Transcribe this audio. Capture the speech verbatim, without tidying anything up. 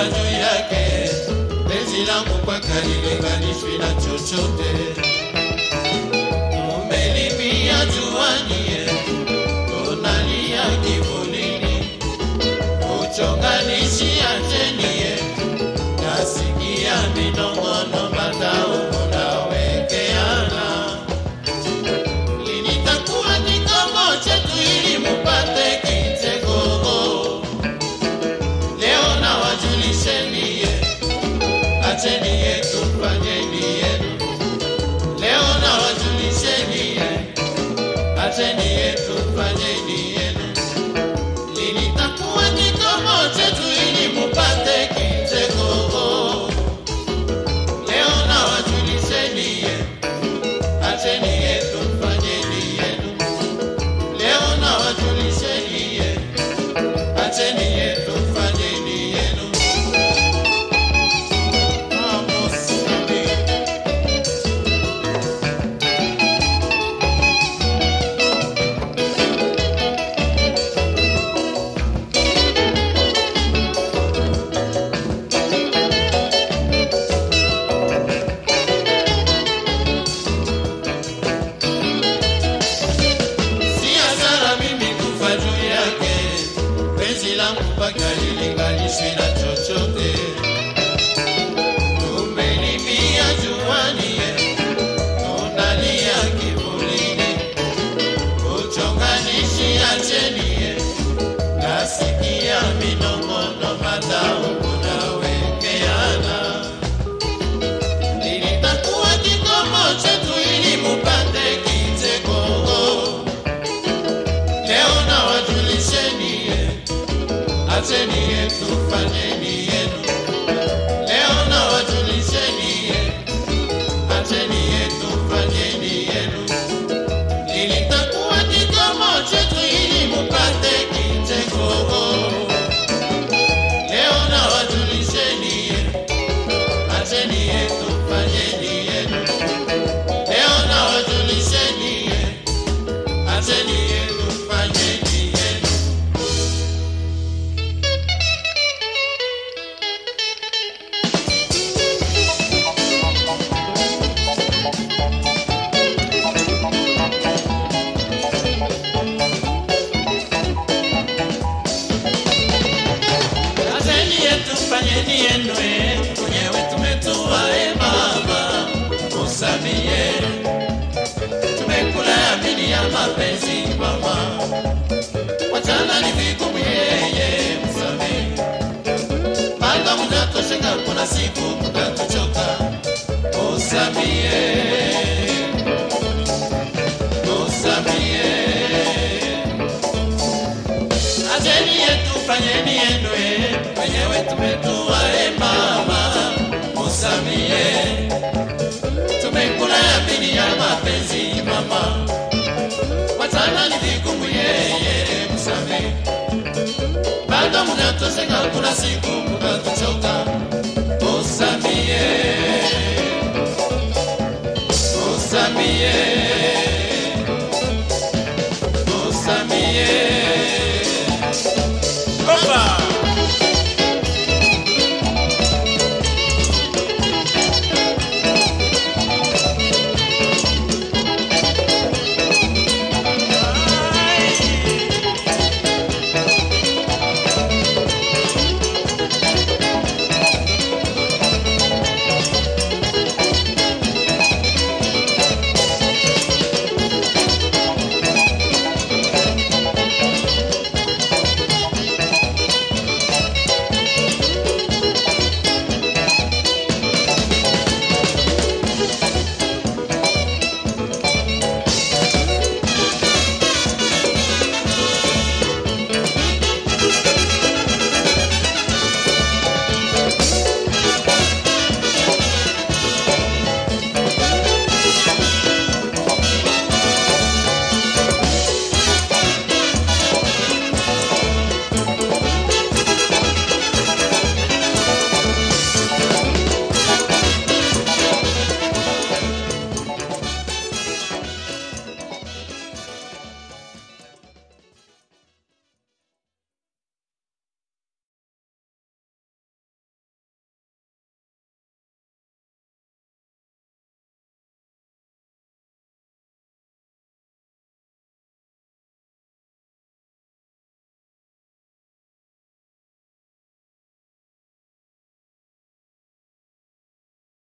kufa juu yake, penzi langu kwake halilinganishwi na chochote. Umelipia juani, unalia kivulini, uchonganishi acheni, nasikia minong'ono matao munawekeana. Lini takuwa kikomo chetu ili mupate kicheko? Leo na wajulisheni, acheni yetu fanyeni yenu. Leo na wajulisheni, acheni yetu fanyeni yenu. Lini takuwa kikomo chetu ili mupate kicheko? Leo na wajulisheni, acheni yetu fanyeni yenu. Leo na wajulisheni, acheni yetu fanyeni yenu. Mpaka lilinganishwi na chochote. Tumelipia juani, tunalia kivulini, uchonganishi acheni, nasikia minong'ono matao munawekeana. Lilitakuwa kikomo chetu ili mupate kicheko? Leo na wajulisheni, acheni yetu fanyeni yenu. Leo na wajulisheni, acheni yetu fanyeni yenu. Lilitakuwa kikomo chetu ili mupate kicheko? Leo na wajulisheni, acheni yetu fanyeni yenu. Leo na wajulisheni, acheni yetu fanyeni yenu. Fanyeni yenu, mwenyewe tumetua e mama, usamie. Tumekula yamini ya mapenzi mama, wachana ni vigumu yeye msame. Manga mutatosheka kuna siku mutatochoka, usamie, usamie. Acheni yetu fanyeni yenu, mwenyewe tumetua e mama, usamie. Tumekula yamini ya mapenzi mama, wachana ni vigumu yeye msame. Bado mnatoseka kuna siku mutatochoka,